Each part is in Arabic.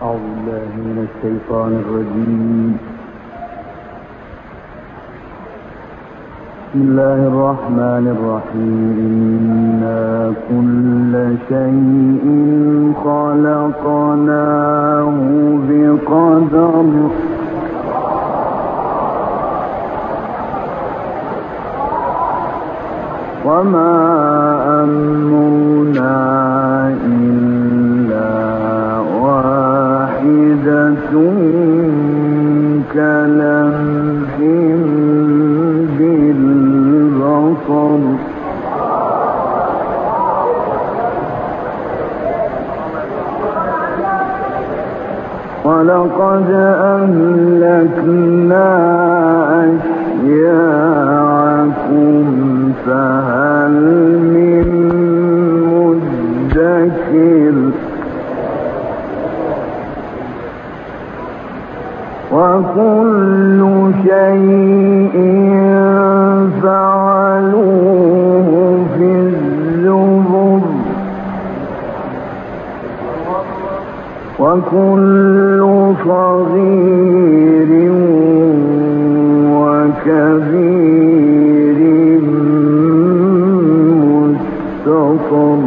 أعوذ بالله من الشيطان الرجيم. بسم الله الرحمن الرحيم. إنا كل شيء خلقناه بقدر وما أمرنا إلا واحدة كلمح بالبصر ولقد أهلكنا أشياعكم فهل من مدكر وكل شيء فعلوه في الزبر وكل صغير وكبير مستطر.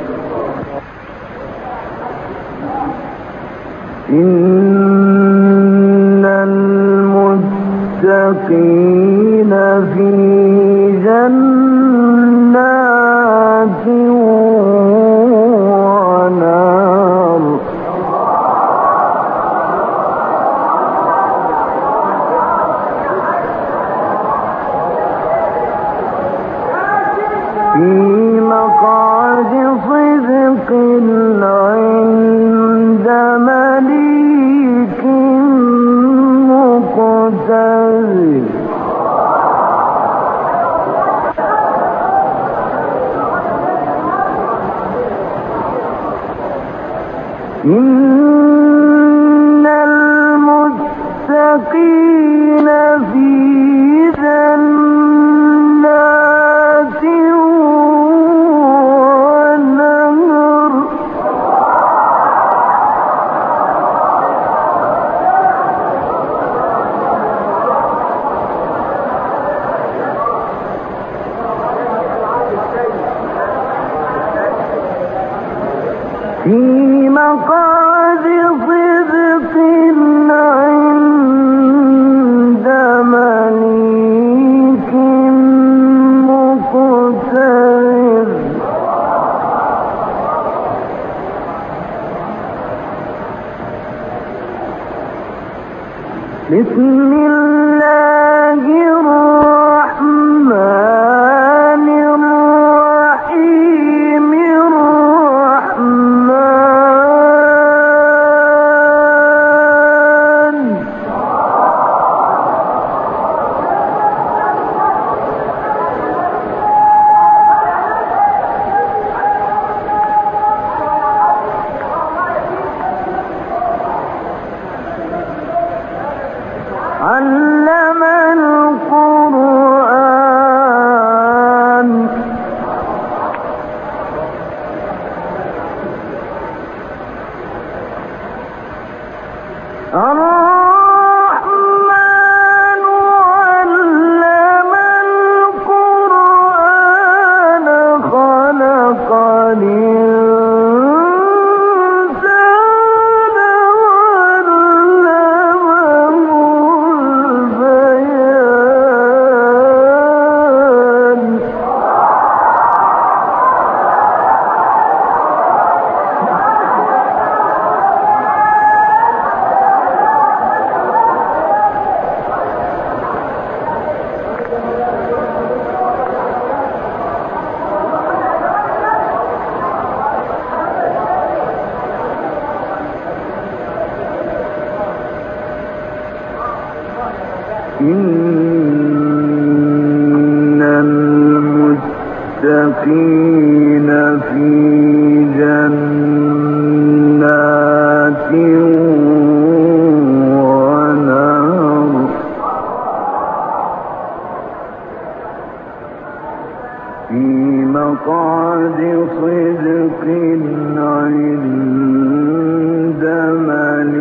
إن المتقين في جنات ونار في مقعد صدق عند مليك مقتدر. إن المتقين في جنات ونهر في مقعد صدق عند مليك مقتدر. بسم الله الرحمن الرحيم. علم القرآن الرحمن علم القرآن خلق الإنسان وعلمه البيان. إن المتقين في جنات ونهر في مقعد صدق عند مليك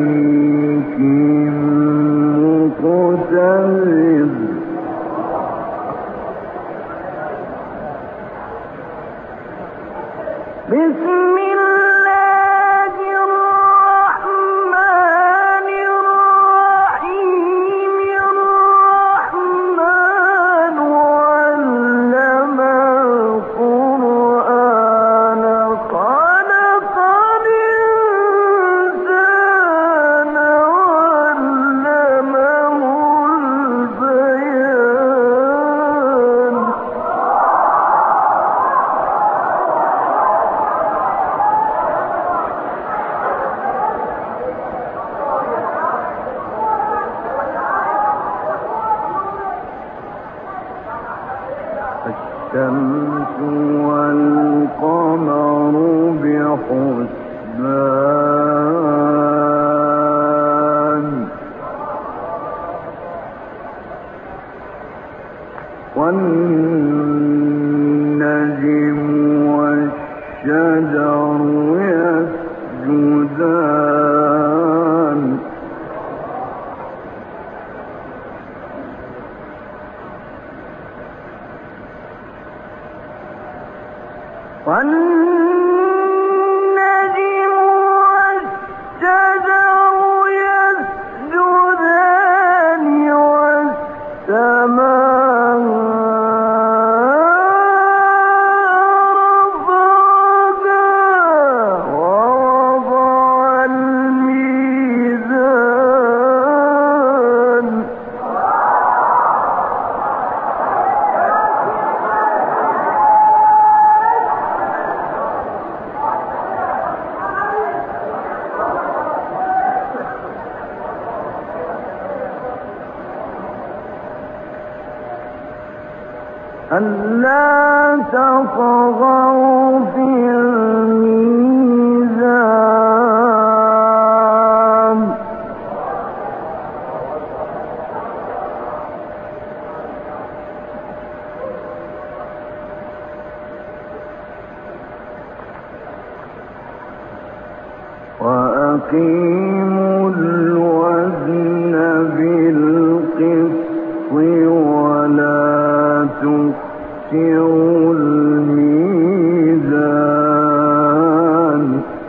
ألا تطغوا في الميزان وأقيموا الوزن بالقسط ولا تخسروا الميزان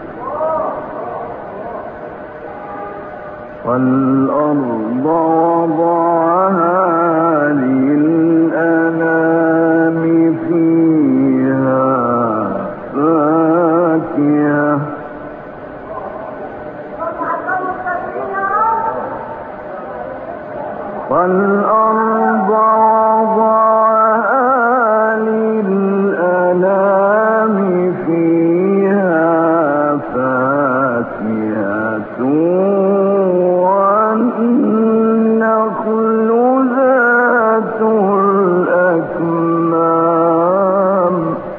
والأرض وضعها للأنام فيها فاكهة والأرض وضعها للأنام فيها فاكهة والنخل ذات الأكمام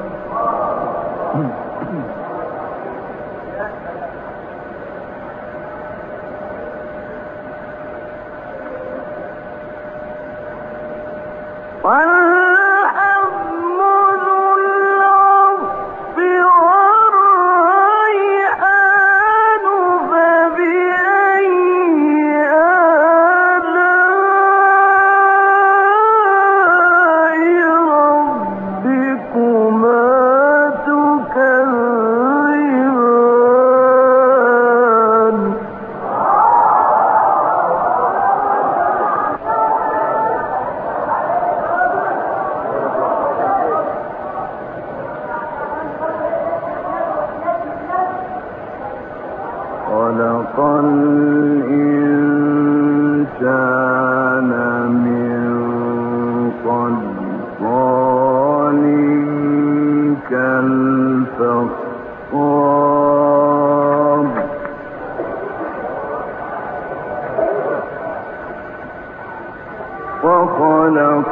والحب ذو العصف والريحان فبأي آلاء ربكما تكذبان خلق الإنسان من صلصال كالفخار وخلق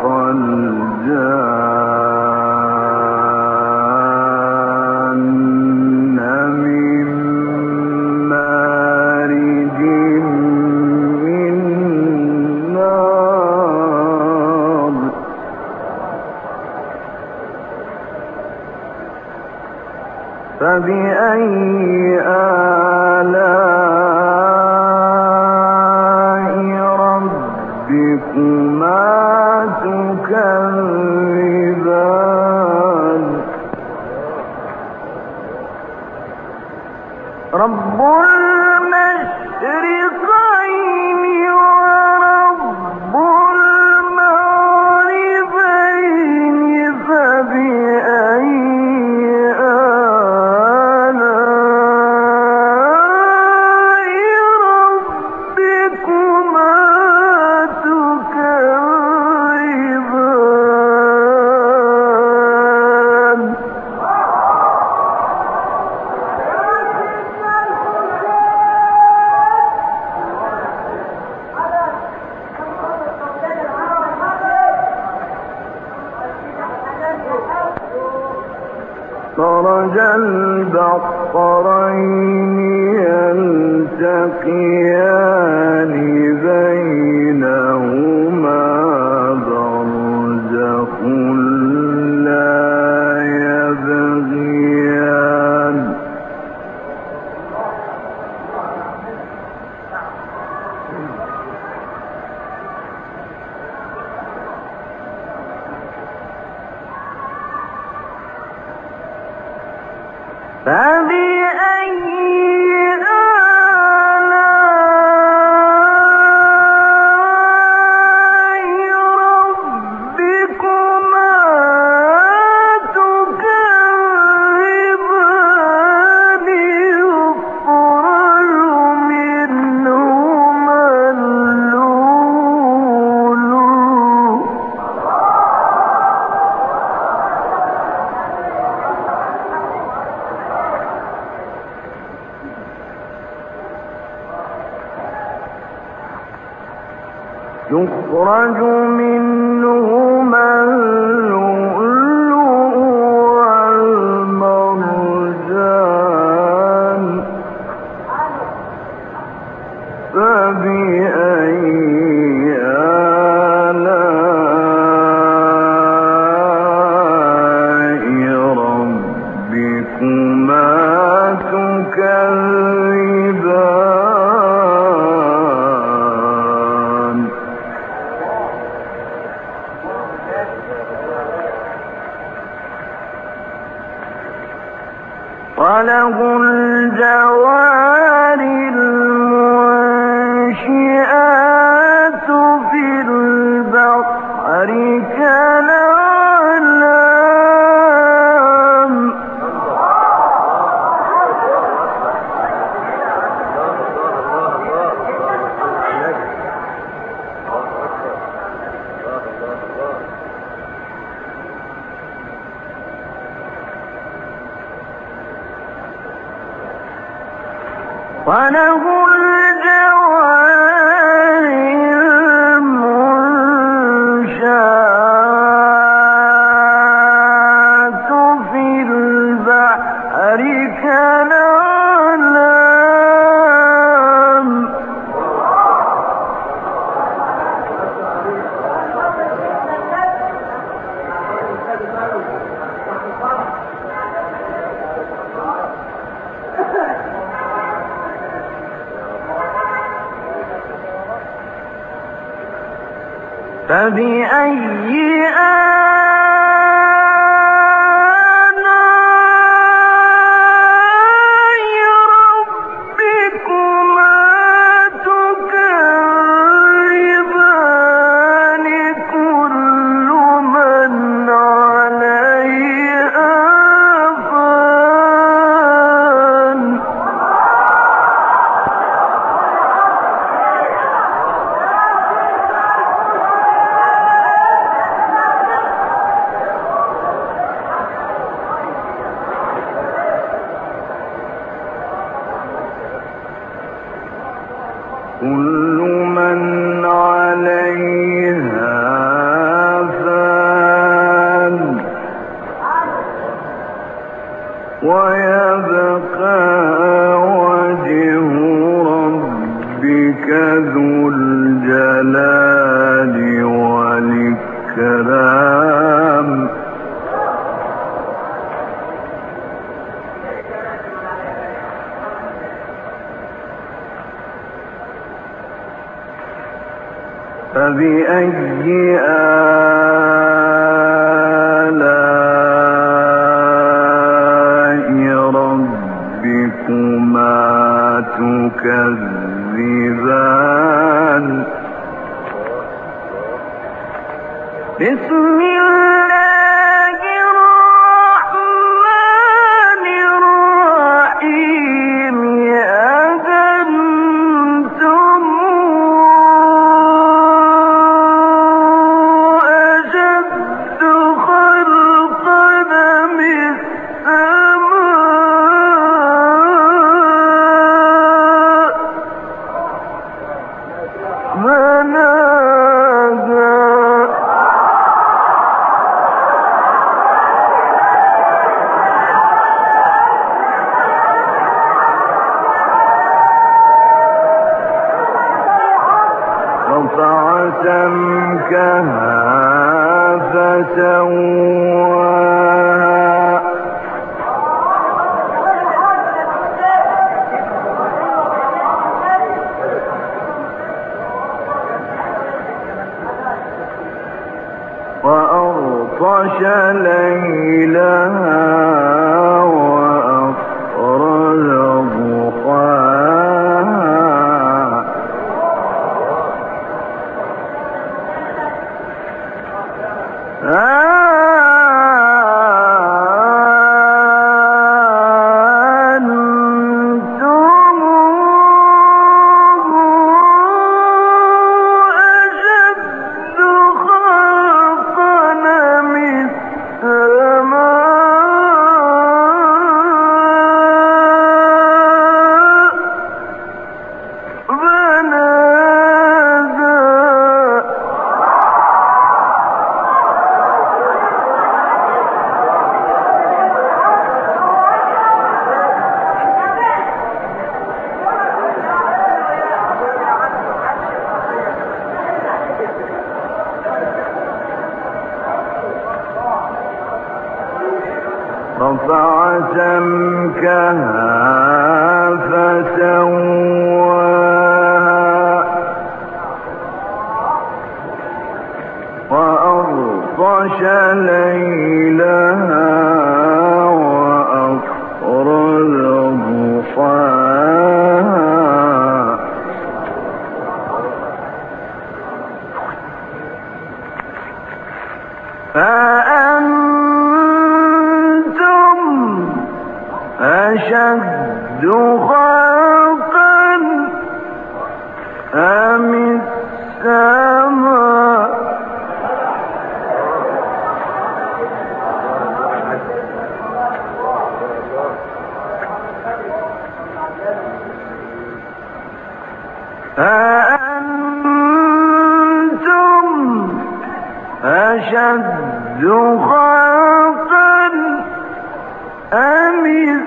الجان من مارج من نار فبأي آلاء ربكما تكذبان رب المشرقين ورب المغربين فبأي آلاء ربكما تكذبان مرج البحرين يلتقيان بينهما برزخ لا يبغيان فبأي آلاء ربكما تكذبان يخرج منهما اللؤلؤ يخرج منهما اللؤلؤ فبأي آلاء ربكما تكذبان وله الجوار المنشآت في البحر كالأعلام وله الجوار المنشآت في البحر كالأعلام فبأي آلاء ربكما تكذبان كل من عليها فان كل من عليها فان ويبقى وجه ربك ذو الجلال والإكرام فبأي آلاء ربكما تكذبان بسم الله الرحمن الرحيم أأنتم أشد خلقا أم السماء بناها رفع سمكها فسواها وأغطش ليلها وأخرج ضحاها أأنتم أشد خلقا أم السماء رفع سمكها فسواها وأغطش ليلها وأخرج ضحاها أأنتم أشد خلقا أم السماء أأنتم أشد خلقا أم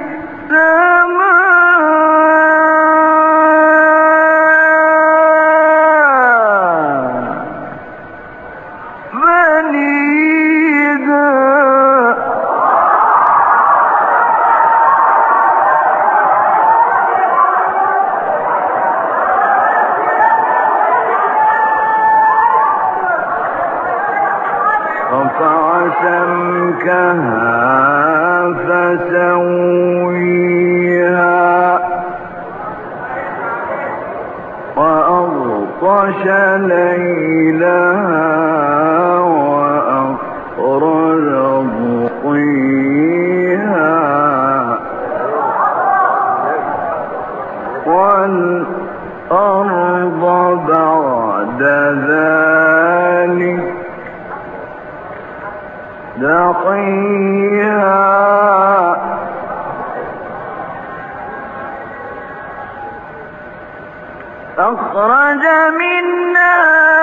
السماء بنيها رفع سمكها فسويها وأغطش ليلها وأخرج ضحيها والأرض بعد ذلك دحيها أخرج منها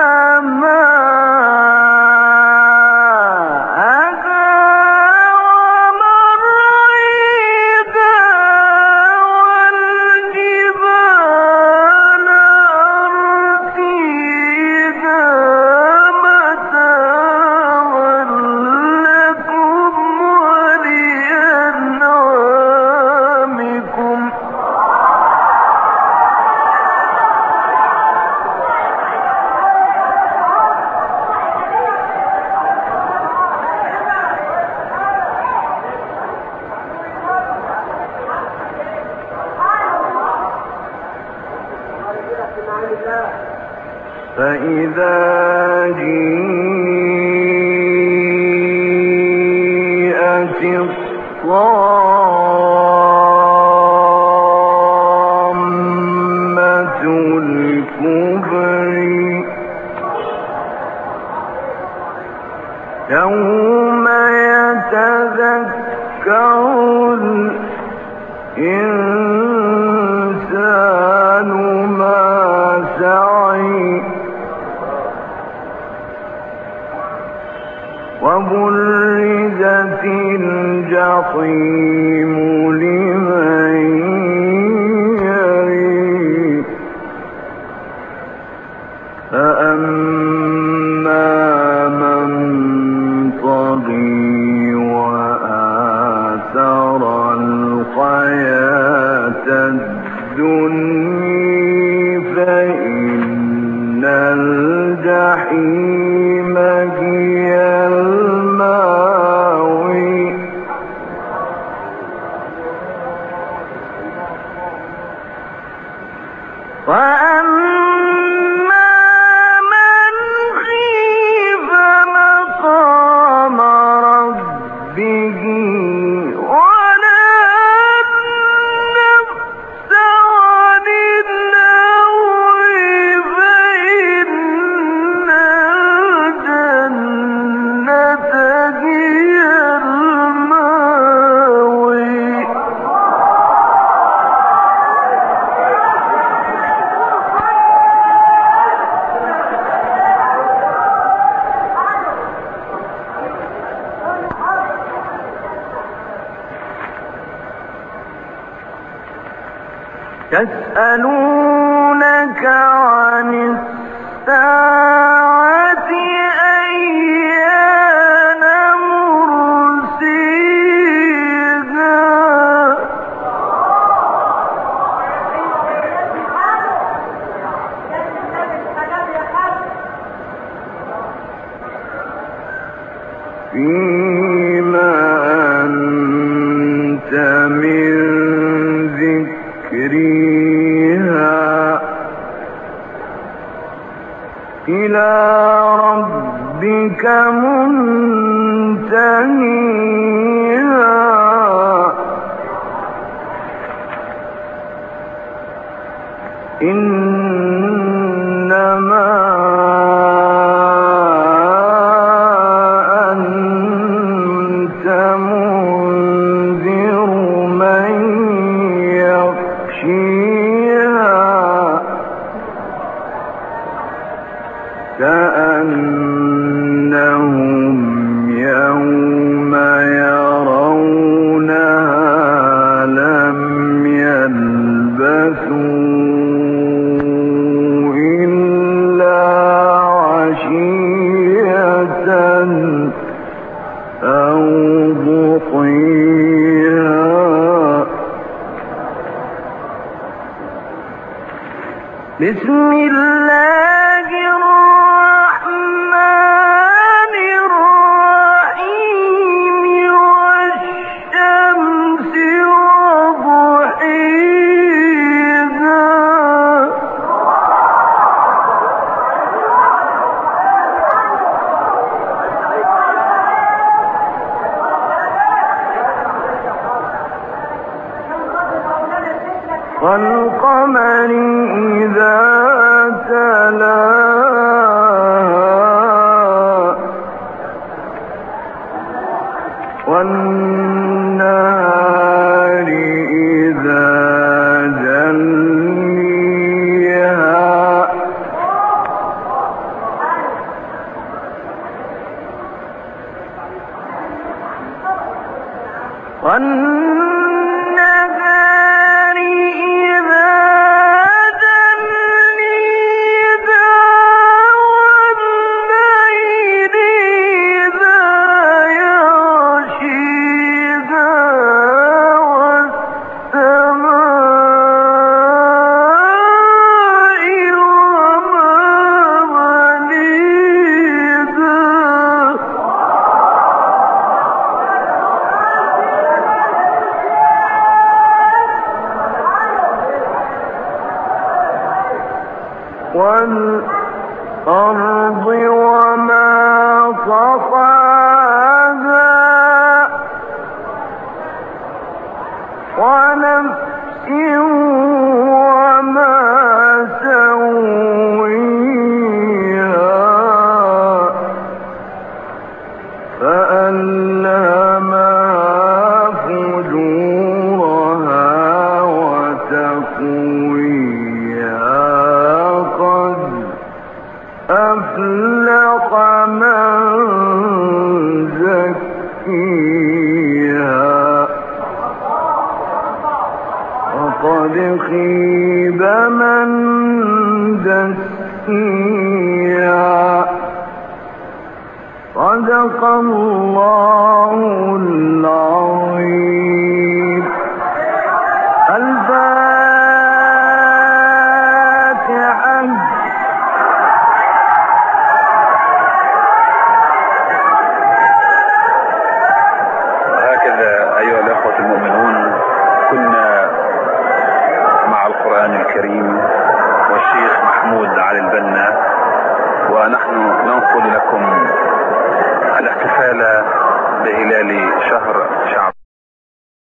ماءها ومرعاها والجبال أرسيها متاعا لكم ولأنعامكم فإذا جيءت الطامة الكبرى يوم يتذكر الإنسان ما سعى وبرزت الجحيم لمن يرى فأما من طغى وآثر الحياة الدنيا فإن الجحيم هي المأوى وأما من خيف مقام ربه ونهى النفس عن الهوى فإن الجنة هي المأوى يسألونك عن الساعة أيان مرسيها إلى ربك منتهيها إنما أنت منذر من يخشيها كأنهم يوم يرونها لم يلبثوا إلا عشية أو ضحيها. بسم الله الرحمن الرحيم والشمس وضحيها والقمر إذا تلاها والنهار إذا جليها والنهار إذا جليها والليل إذا يغشيها والسماء وما بنيها والأرض وما طحاها ونفس وما سويها فألهمها فجورها وتقويها قد أفلح من زكيها وقد خيب من دسيها. صدق الله العظيم. الفاتحة. وهكذا أيها الأخوة المؤمنون كنا مع القرآن الكريم والشيخ محمود علي البنا، ونحن ننقل لكم الاحتفال بهلال شهر شعبان.